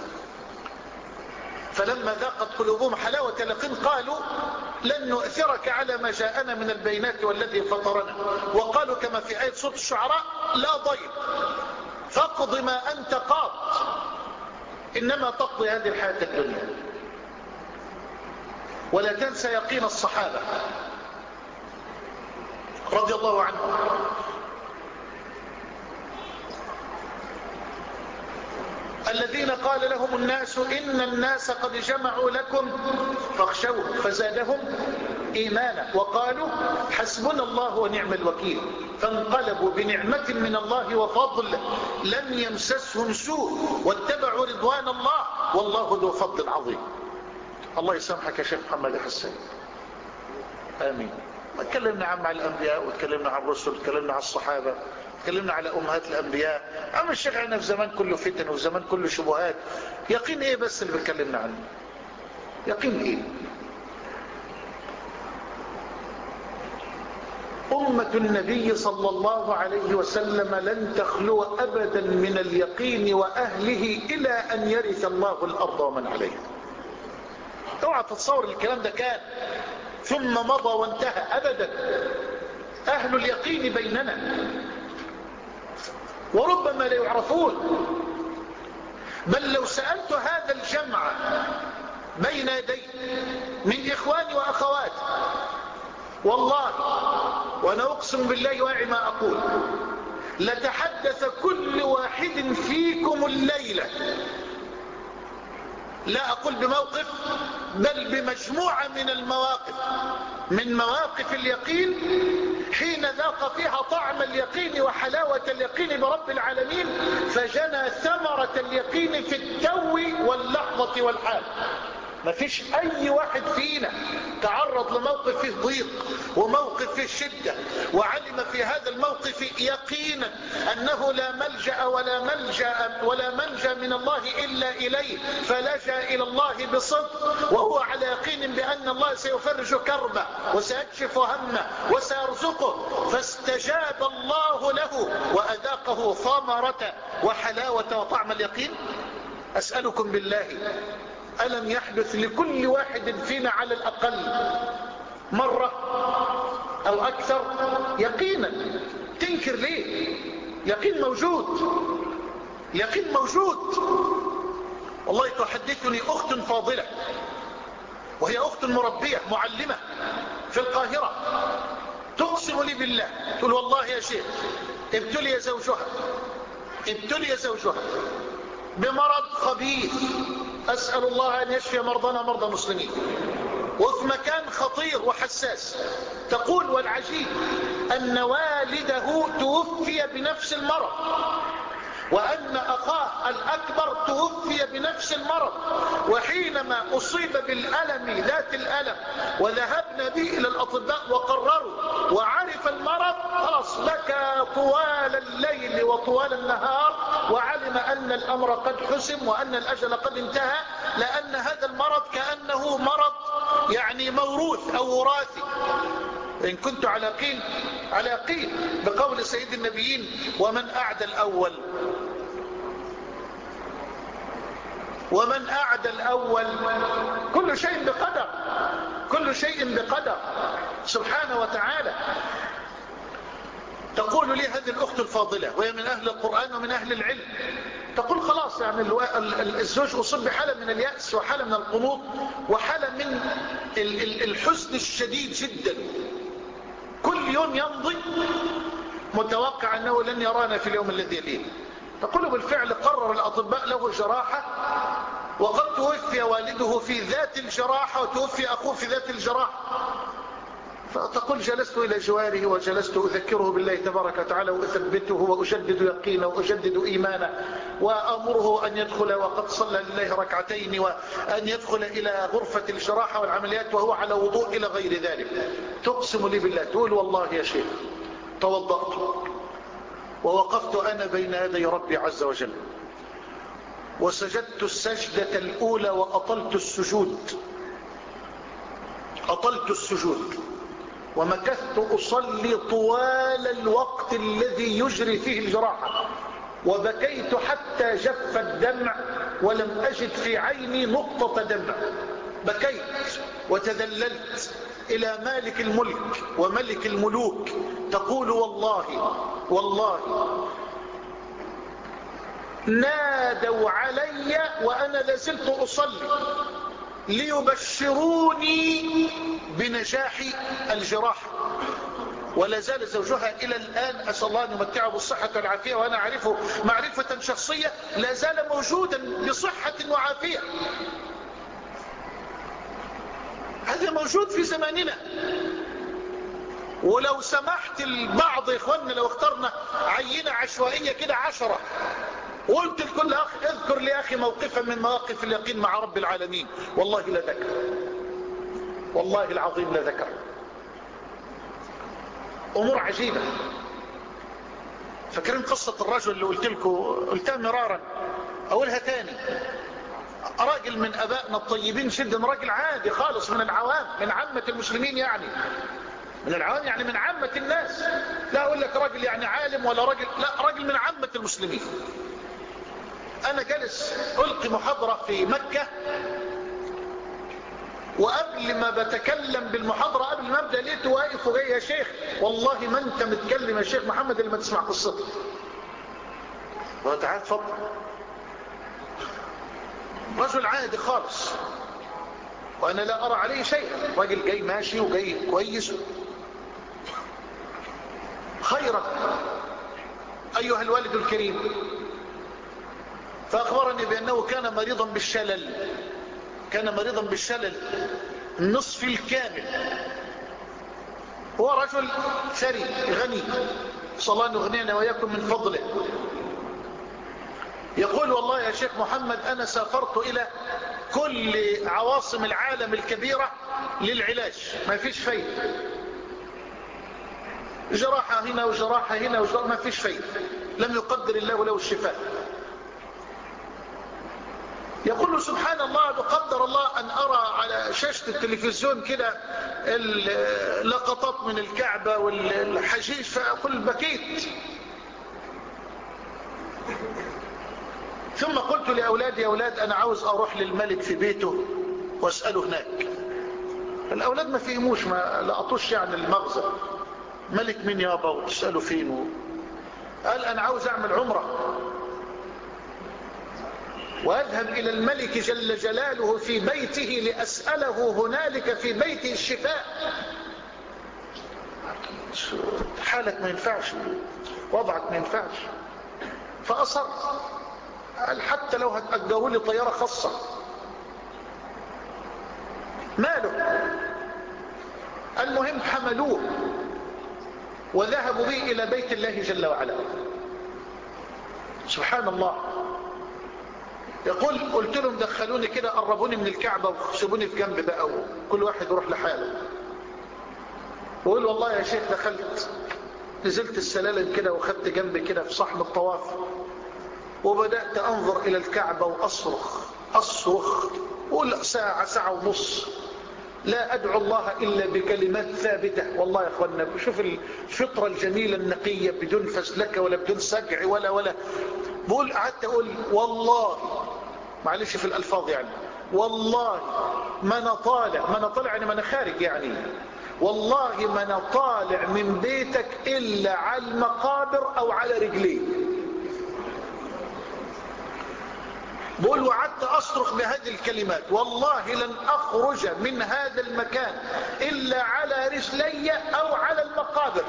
فلما ذاقت قلوبهم حلاوة اليقين قالوا لن نؤثرك على ما جاءنا من البينات والذي فطرنا، وقالوا كما في آية سورة الشعراء لا ضير فاقض ما أنت قاض إنما تقضي هذه الحياة الدنيا. ولا تنسى يقين الصحابة رضي الله عنهم، الذين قال لهم الناس إن الناس قد جمعوا لكم فاخشوهم فزادهم إيمانا وقالوا حسبنا الله ونعم الوكيل، فانقلبوا بنعمة من الله وفضل لم يمسسهم سوء واتبعوا رضوان الله والله ذو فضل عظيم. الله يسامحك يا شيخ محمد حسين، آمين. تكلمنا عن مع الأنبياء وتكلمنا عن الرسل وتكلمنا عن الصحابة، تكلمنا على أمهات الأنبياء. أما الشيخ عنا في زمان كله فتن وفي زمان كله شبهات، يقين إيه بس اللي بتكلمنا عنه؟ يقين إيه؟ أمة النبي صلى الله عليه وسلم لن تخلو أبدا من اليقين وأهله إلى أن يرث الله الأرض ومن عليها. اوعى تتصور الكلام ده كان ثم مضى وانتهى أبدا. أهل اليقين بيننا وربما لا يعرفون، بل لو سألت هذا الجمع بين يدي من إخواني وأخواتي والله وأنا أقسم بالله واعي ما أقول، لتحدث كل واحد فيكم الليلة، لا أقول بموقف بل بمجموعة من المواقف، من مواقف اليقين حين ذاق فيها طعم اليقين وحلاوة اليقين برب العالمين، فجنى ثمرة اليقين في التو واللحظة والحال. ما فيش اي واحد فينا تعرض لموقف فيه ضيق وموقف فيه شدة وعلم في هذا الموقف يقينا انه لا ملجأ ولا ملجأ ولا منجى من الله الا اليه، فلجأ الى الله بصدق وهو على يقين بان الله سيفرج كربه وسيكشف همه وسيرزقه، فاستجاب الله له واذاقه ثمرة وحلاوة وطعم اليقين. اسألكم بالله، ألم يحدث لكل واحد فينا على الأقل مرة أو أكثر يقينا؟ تنكر ليه؟ يقين موجود، يقين موجود. والله تحدثني أخت فاضلة، وهي أخت مربية معلمة في القاهرة، تقسم لي بالله تقول والله يا شيخ ابتلي زوجها ابتلي زوجها بمرض خبيث، أسأل الله أن يشفي مرضنا مرضى المسلمين، وفي مكان خطير وحساس. تقول والعجيب أن والده توفي بنفس المرض، وأن أخاه الأكبر توفي بنفس المرض، وحينما أصيب بالألم ذات الألم وذهبنا به إلى الأطباء وقرروا وعرف المرض، خلاص بكى طوال الليل وطوال النهار، وعلم أن الأمر قد حسم وأن الأجل قد انتهى، لأن هذا المرض كأنه مرض يعني موروث أو وراثي. إن كنت على يقين على يقين بقول سيد النبيين ومن أعدى الأول ومن أعدى الأول كل شيء بقدر، كل شيء بقدر سبحانه وتعالى. تقول لي هذه الأخت الفاضلة وهي من أهل القرآن ومن أهل العلم، تقول خلاص يعني الزوج أصيب بحالة من اليأس وحالة من القنوط وحالة من الحزن الشديد جدا، كل يوم يمضي متوقع أنه لن يرانا في اليوم الذي يليه. تقول بالفعل قرر الأطباء له جراحة، وقد توفي والده في ذات الجراحة وتوفي أخوه في ذات الجراحة. فتقول جلست إلى جواره وجلست أذكره بالله تبارك وتعالى وأثبته وأجدد يقينه وأجدد إيمانه وأمره أن يدخل وقد صلى لله ركعتين وأن يدخل إلى غرفة الجراحة والعمليات وهو على وضوء إلى غير ذلك. تقسم لي بالله تقول والله يا شيخ توضأت ووقفت أنا بين يدي ربي عز وجل وسجدت السجدة الأولى وأطلت السجود أطلت السجود ومكثت أصلي طوال الوقت الذي يجري فيه الجراحة، وبكيت حتى جف الدمع ولم أجد في عيني نقطة دمع. بكيت وتذللت إلى مالك الملك وملك الملوك. تقول والله والله نادوا علي وأنا لازلت أصلي ليبشروني بنجاح الجراحة، ولا زال زوجها إلى الآن أسأل الله أن يمتعه بالصحة والعافية، وأنا أعرفه معرفة شخصية لا زال موجودا بصحة وعافية. هذا موجود في زماننا. ولو سمحت البعض إخواننا لو اخترنا عينة عشوائية كده عشرة وقلت لكل أخ اذكر لي أخي موقفا من مواقف اليقين مع رب العالمين، والله لا ذكر، والله العظيم لا ذكر. أمور عجيبة. فاكرين قصة الرجل اللي قلت لكم قلتها مرارا أقولها تاني؟ راجل من أبائنا الطيبين جدا، راجل عادي خالص من العوام، من عامة المسلمين، يعني من العوام يعني من عامة الناس، لا أقول لك راجل يعني عالم ولا راجل، لا راجل من عامة المسلمين. أنا جالس ألقي محاضرة في مكة، وقبل ما بتكلم بالمحاضرة قبل ما أبدأ لقيته واقف وجاي يا شيخ والله ما أنت متكلم يا شيخ محمد اللي ما تسمع قصته. وتعال اتفضل. رجل عادي خالص وأنا لا أرى عليه شيء، راجل جاي ماشي وجاي كويس. خيرا أيها الوالد الكريم، فأخبرني بأنه كان مريضا بالشلل، كان مريضا بالشلل النصف الكامل. هو رجل ثري غني، صلى الله أن يغنينا وإياكم من فضله. يقول والله يا شيخ محمد أنا سافرت إلى كل عواصم العالم الكبيرة للعلاج، ما فيش فايدة. جراحة هنا وجراحة هنا وجراحة، ما فيش فايدة، لم يقدر الله له الشفاء. يقول سبحان الله، بقدر الله أن أرى على شاشة التلفزيون كده اللقطات من الكعبة والحجيج، فأقول بكيت. ثم قلت لأولادي: يا أولاد أنا عاوز أروح للملك في بيته وأسأله هناك. الأولاد ما فهموش، ما لقطوش يعني المغزى. ملك مين يابا وتسأله فين؟ قال: أنا عاوز أعمل عمرة وأذهب إلى الملك جل جلاله في بيته لأسأله هنالك في بيته الشفاء. حالك ما ينفعش، وضعك ما ينفعش. فأصر، قال: حتى لو هتأجروا لي طيارة خاصة ماله. المهم حملوه وذهبوا به إلى بيت الله جل وعلا. سبحان الله. يقول: قلت لهم دخلوني كده، قربوني من الكعبة وسيبوني في جنب بقى، وكل واحد يروح لحاله. وقول: والله يا شيخ دخلت نزلت السلالم كده وخدت جنب كده في صحن الطواف، وبدأت أنظر إلى الكعبة وأصرخ أصرخ قول ساعة ساعة ونص لا أدعو الله إلا بكلمات ثابتة. والله يا أخوانا شوف الفطرة الجميلة النقية، بدون فسلكة ولا بدون سجع ولا ولا بقول قعدت أقول: والله معلش في الألفاظ يعني، والله ما أنا طالع، ما أنا طالع يعني ما أنا خارج يعني، والله ما أنا طالع من بيتك إلا على المقابر أو على رجلي. بقول: وقعدت أصرخ بهذه الكلمات: والله لن أخرج من هذا المكان إلا على رجلي أو على المقابر.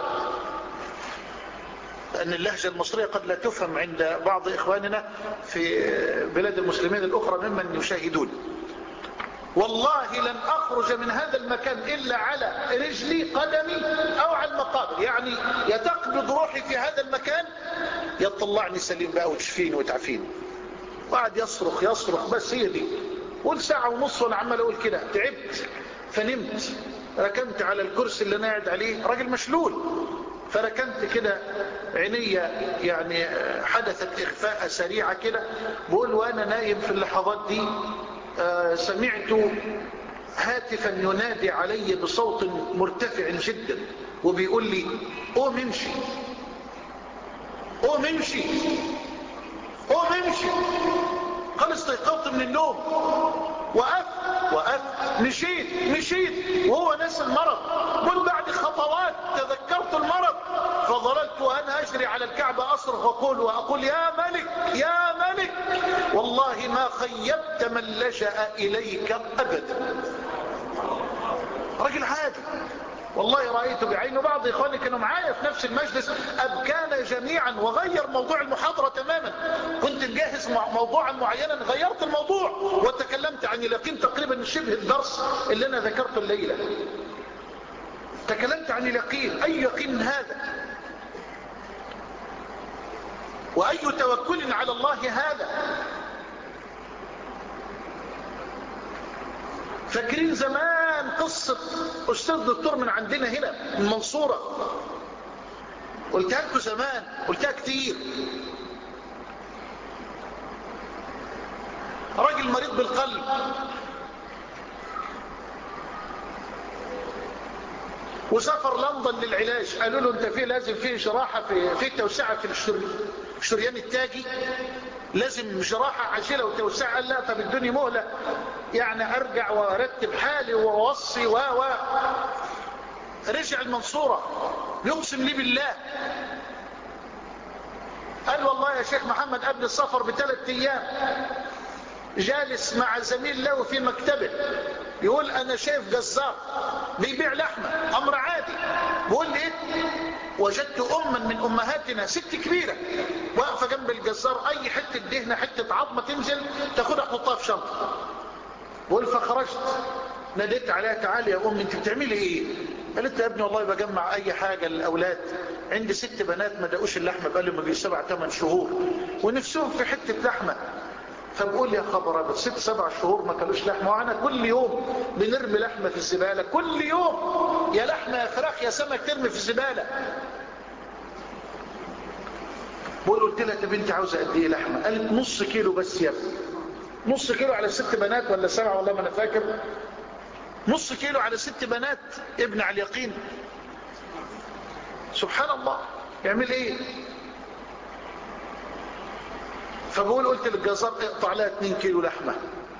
لأن اللهجة المصرية قد لا تفهم عند بعض إخواننا في بلاد المسلمين الأخرى ممن يشاهدون. والله لن أخرج من هذا المكان إلا على رجلي قدمي أو على المقابر، يعني يتقبض روحي في هذا المكان يطلعني سليم بقى وتشفيني وتعفيني. وقعد يصرخ يصرخ بس هي دي. قول ساعة ونص وانا عمال اقول كده، تعبت فنمت، ركنت على الكرسي اللي انا قاعد عليه، راجل مشلول، فركنت كده عينيا يعني حدثت اخفاء سريعة كده. بقول وانا نايم في اللحظات دي آه سمعت هاتفا ينادي علي بصوت مرتفع جدا وبيقول لي: قوم امشي قوم امشي قوم امشي. قال: استيقظت من النوم، وقفت وقفت مشيت مشيت وهو ناس المرض. قل بعد خطوات تذكرت المرض، فظللت وانا اجري على الكعبة اصرخ واقول واقول: يا ملك يا ملك، والله ما خيبت من لجأ اليك ابدا. رجل عادي والله رأيته بعينه. بعض إخواني كانوا معايا في نفس المجلس أبكانا جميعا وغير موضوع المحاضرة تماما. كنت مجهز موضوعا معينا، غيرت الموضوع وتكلمت عن اليقين تقريبا شبه الدرس اللي أنا ذكرته الليلة. تكلمت عن اليقين. أي يقين هذا؟ وأي توكل على الله هذا؟ فاكرين زمان قصة أستاذ دكتور من عندنا هنا من المنصورة؟ قلتها لكم زمان، قلتها كتير. راجل مريض بالقلب، وسافر لندن للعلاج. قالوا له: انت فيه لازم فيه جراحة، في في توسعة في الشريان التاجي، لازم جراحة عاجلة وتوسعة. قال: لا، طب ادوني مهلة يعني ارجع وارتب حالي واوصي و و رجع المنصورة يقسم لي بالله، قال: والله يا شيخ محمد قبل السفر بثلاث ايام جالس مع زميل له في مكتبه، يقول: انا شايف جزار بيبيع لحمة، امر عادي. بيقول لي: وجدت اما من امهاتنا ست كبيرة واقفة جنب الجزار، اي حتة دهنة حتة عظمة تنزل تاخدها تحطها في شنطة. بيقول: فخرجت ناديت عليها: تعالي يا امي انت بتعملي ايه؟ قالت: يا ابني والله بجمع اي حاجة للاولاد، عندي ست بنات ما دقوش اللحمة بقالهم بي سبع ثمان شهور ونفسهم في حتة لحمة، فبقول يا خبر ابيض ست سبع شهور ما كلوش لحمه، وانا كل يوم بنرمي لحمه في الزباله، كل يوم يا لحمه يا فراخ يا سمك ترمي في الزباله. بقول قلت لها يا بنتي عاوزه قد ايه لحمه؟ قالت نص كيلو بس يا ابني. نص كيلو على ست بنات ولا سبعه والله ما انا فاكر. نص كيلو على ست بنات، ابن على اليقين. سبحان الله، يعمل ايه؟ فبقول قلت للجزار اقطع لها اتنين كيلو لحمه.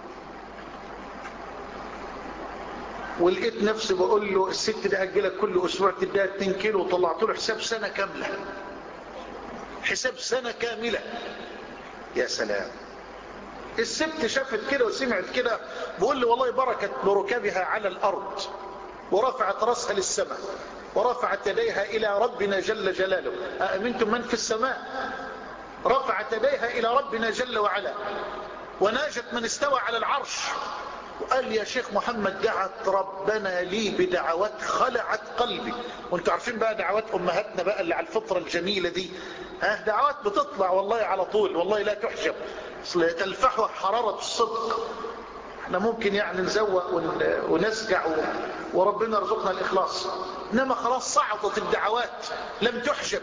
ولقيت نفسي بقول له الست دي هتجيلك كل اسبوع تديها اتنين كيلو، وطلعت له حساب سنه كامله، حساب سنه كامله. يا سلام. الست شافت كده وسمعت كده، بقول لي والله بركت بركبها على الارض، ورفعت راسها للسماء، ورفعت يديها الى ربنا جل جلاله. أأمنتم من في السماء؟ رفعت يديها الى ربنا جل وعلا، وناجت من استوى على العرش. وقال يا شيخ محمد دعت ربنا لي بدعوات خلعت قلبي. وانتوا عارفين بقى دعوات امهاتنا بقى اللي على الفطرة الجميلة دي، ها دعوات بتطلع والله على طول، والله لا تحجب، تلفحها حرارة الصدق. احنا ممكن يعني نزوق ونسجع وربنا رزقنا الاخلاص، انما خلاص صعدت الدعوات لم تحجب.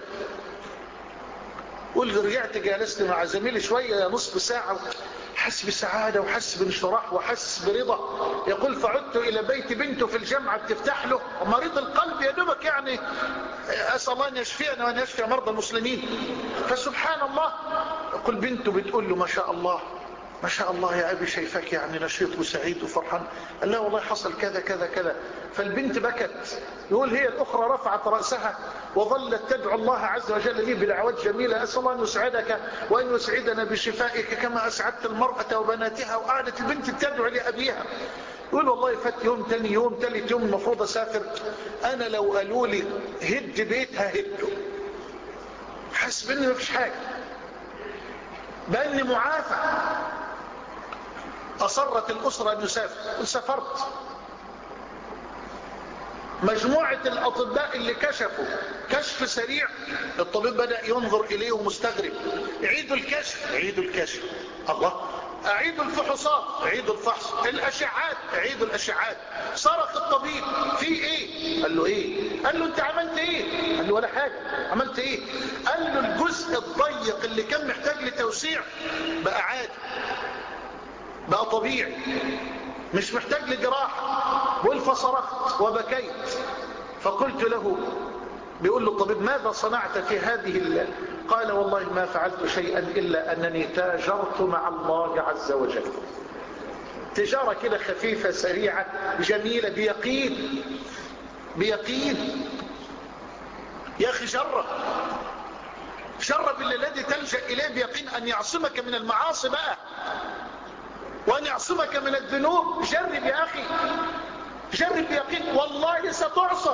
قل رجعت جالست مع زميلي شوية نصف ساعة، حس بسعادة وحس بانشراح وحس برضا. يقول فعدت الى بيت بنته في الجامعة بتفتح له، مريض القلب يا دوبك يعني، اسأل الله ان يشفينا وان يشفي مرضى المسلمين. فسبحان الله، يقول بنته بتقول له ما شاء الله ما شاء الله يا ابي شايفك يعني نشيط وسعيد وفرحان. قال لا والله حصل كذا كذا كذا. فالبنت بكت. يقول هي الاخرى رفعت رأسها وظلت تدعو الله عز وجل لي بدعوات جميلة، اسال الله ان يسعدك وان يسعدنا بشفائك كما اسعدت المرأة وبناتها. وقعدت البنت تدعو لابيها. يقول والله فات يوم تاني يوم تالت يوم المفروض اسافر، انا لو قالوا لي هد بيتها هده، حسب اني مفيش حاجة، باني معافى. أصرت الأسرة أن يسافر، سافرت. مجموعة الأطباء اللي كشفوا كشف سريع، الطبيب بدأ ينظر إليه ومستغرب. عيدوا الكشف، عيدوا الكشف. الله، أعيدوا الفحوصات، عيدوا الفحص. الأشعات، عيدوا الأشعات. صرخ الطبيب في إيه؟ قال له إيه؟ قال له أنت عملت إيه؟ قال له ولا حاجة. عملت إيه؟ قال له الجزء الضيق اللي كان محتاج لتوسيع بقى عادي، بقى طبيعي، مش محتاج لجراحة. بقول فصرخت وبكيت. فقلت له، بيقول له الطبيب ماذا صنعت في هذه الليلة؟ قال والله ما فعلت شيئا إلا أنني تاجرت مع الله عز وجل. تجارة كده خفيفة سريعة جميلة بيقين، بيقين. يا أخي جرب، جرب الذي تلجأ إليه بيقين أن يعصمك من المعاصي بقى، وأن يعصمك من الذنوب. جرب يا أخي، جرب بيقين. والله ستعصم،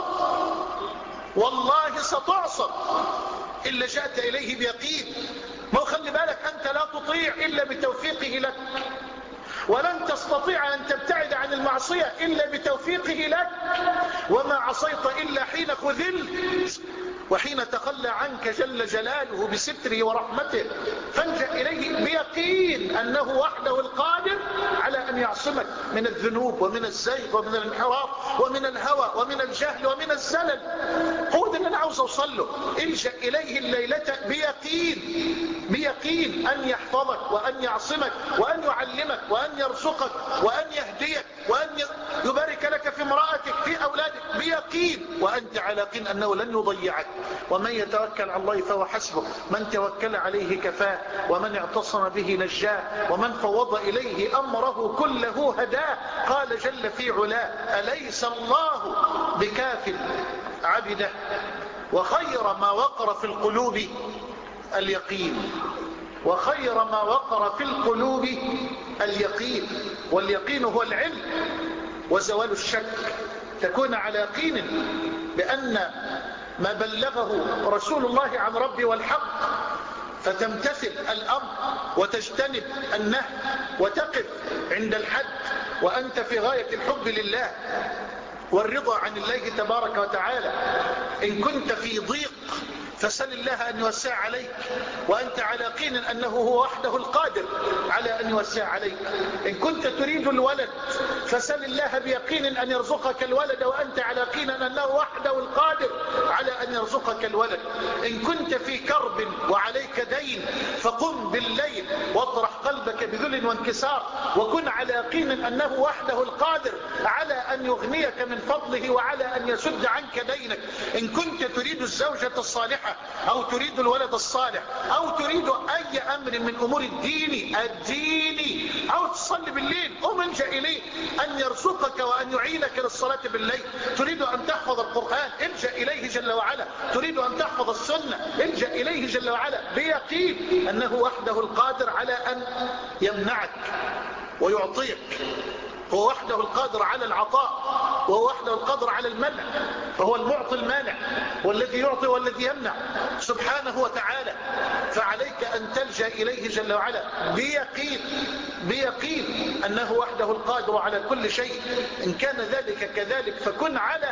والله ستعصم إلا جاءت إليه بيقين. ما خلي بالك أنت لا تطيع إلا بتوفيقه لك، ولن تستطيع أن تبتعد عن المعصية إلا بتوفيقه لك، وما عصيت إلا حين خذلت وحين تخلى عنك جل جلاله بستره ورحمته. فالجأ إليه بيقين أنه وحده القادر على أن يعصمك من الذنوب ومن الزيغ ومن الانحراف ومن الهوى ومن الجهل ومن الزلل. هو ده اللي أنا عاوز أوصل له. الجأ إليه الليلة بيقين، بيقين أن يحفظك وأن يعصمك وأن يعلمك وأن يرزقك وأن يهديك وأن يبارك لك في امرأتك في أولادك بيقين، وأنت على يقين أنه لن يضيعك. ومن يتوكل على الله فهو حسبه، من توكل عليه كفاه، ومن اعتصم به نجاه، ومن فوض إليه أمره كله هداه. قال جل في علاه أليس الله بكاف عبده، وخير ما وقر في القلوب اليقين، وخير ما وقر في القلوب اليقين. واليقين هو العلم وزوال الشك. تكون على يقين بأن ما بلغه رسول الله عن ربي والحق، فتمتثل الأمر وتجتنب النهي وتقف عند الحد، وأنت في غاية الحب لله والرضا عن الله تبارك وتعالى. إن كنت في ضيق فسل الله أن يوسع عليك وأنت على يقين أنه هو وحده القادر على أن يوسع عليك. إن كنت تريد الولد فسل الله بيقين أن يرزقك الولد وأنت على يقين أنه وحده القادر على أن يرزقك الولد. إن كنت في كرب وعليك دين فقم بالليل واطرح قلبك بذل وانكسار وكن على يقين أنه وحده القادر على أن يغنيك من فضله وعلى أن يسد عنك دينك. إن كنت تريد الزوجة الصالحة أو تريد الولد الصالح أو تريد أي أمر من أمور الدين الديني أو تصلي بالليل أو ملجأ إليه أن يرزقك وأن يعينك للصلاة بالليل. تريد أن تحفظ القرآن الجأ إليه جل وعلا. تريد أن تحفظ السنة الجأ إليه جل وعلا بيقين أنه وحده القادر على أن يمنعك ويعطيك. هو وحده القادر على العطاء وهو وحده القادر على المنع فهو المعطي المانع والذي يعطي والذي يمنع سبحانه وتعالى. فعليك أن تلجأ إليه جل وعلا بيقين بيقين أنه وحده القادر على كل شيء. إن كان ذلك كذلك فكن على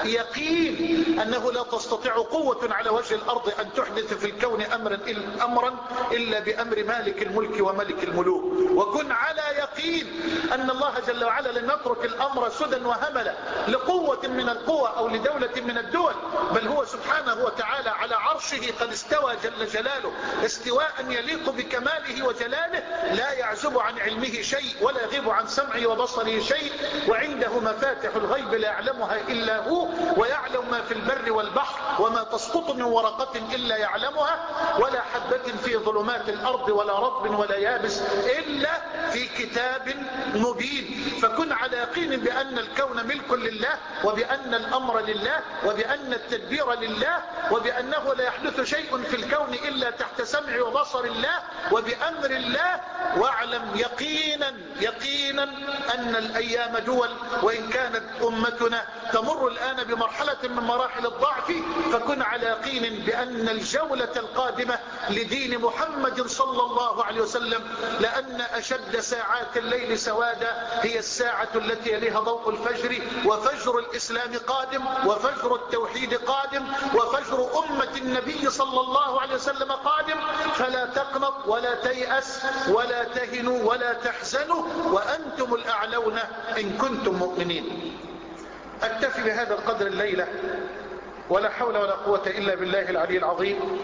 يقين أنه لا تستطيع قوة على وجه الأرض أن تحدث في الكون أمرا أمرا إلا بأمر مالك الملك وملك الملوك. وكن على يقين أن الله جل وعلا لم يترك الأمر سدى وهملا لقوة من القوى أو لدولة من الدول، بل هو سبحانه وتعالى على عرشه قد استوى جل جلاله استواء يليق بكماله وجلاله لا يعزب عن علمه شيء ولا يغيب عن سمعه وبصره شيء. وعنده مفاتح الغيب لا يعلمها إلا هو ويعلم ما في البر والبحر وما تسقط من ورقة إلا يعلمها ولا حبة في ظلمات الأرض ولا رطب ولا يابس إلا في كتاب مبين. فكن على يقين بأن الكون ملك لله وبأن الأمر لله وبأن التدبير لله وبأنه لا يحدث شيء في الكون إلا تحت سمع وبصر الله وبأمر الله. واعلم يقينا يقينا أن الأيام دول وإن كانت أمتنا تمر الآن بمرحلة من مراحل الضعف فكن على يقين بأن الجولة القادمة لدين محمد صلى الله عليه وسلم لأن أشد ساعات الليل سوادا هي الساعة التي يليها ضوء الفجر وفجر الإسلام قادم وفجر التوحيد قادم وفجر أمة النبي صلى الله عليه وسلم قادم. فلا تقنط ولا تيأس ولا تهنوا ولا تحزنوا وأنتم الأعلون إن كنتم مؤمنين. أكتفي بهذا القدر الليلة ولا حول ولا قوة إلا بالله العلي العظيم.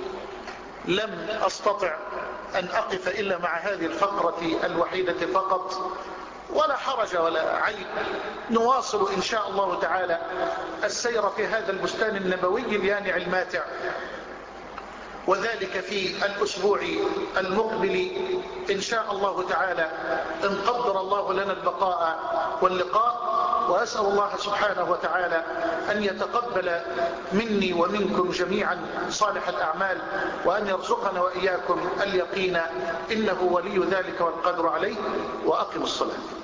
لم أستطع أن أقف إلا مع هذه الفقرة الوحيدة فقط ولا حرج ولا عيب. نواصل إن شاء الله تعالى السير في هذا البستان النبوي اليانع الماتع وذلك في الأسبوع المقبل إن شاء الله تعالى إن قدر الله لنا البقاء واللقاء. وأسأل الله سبحانه وتعالى أن يتقبل مني ومنكم جميعا صالح الأعمال وأن يرزقنا وإياكم اليقين إنه ولي ذلك والقدر عليه. وأقم الصلاة.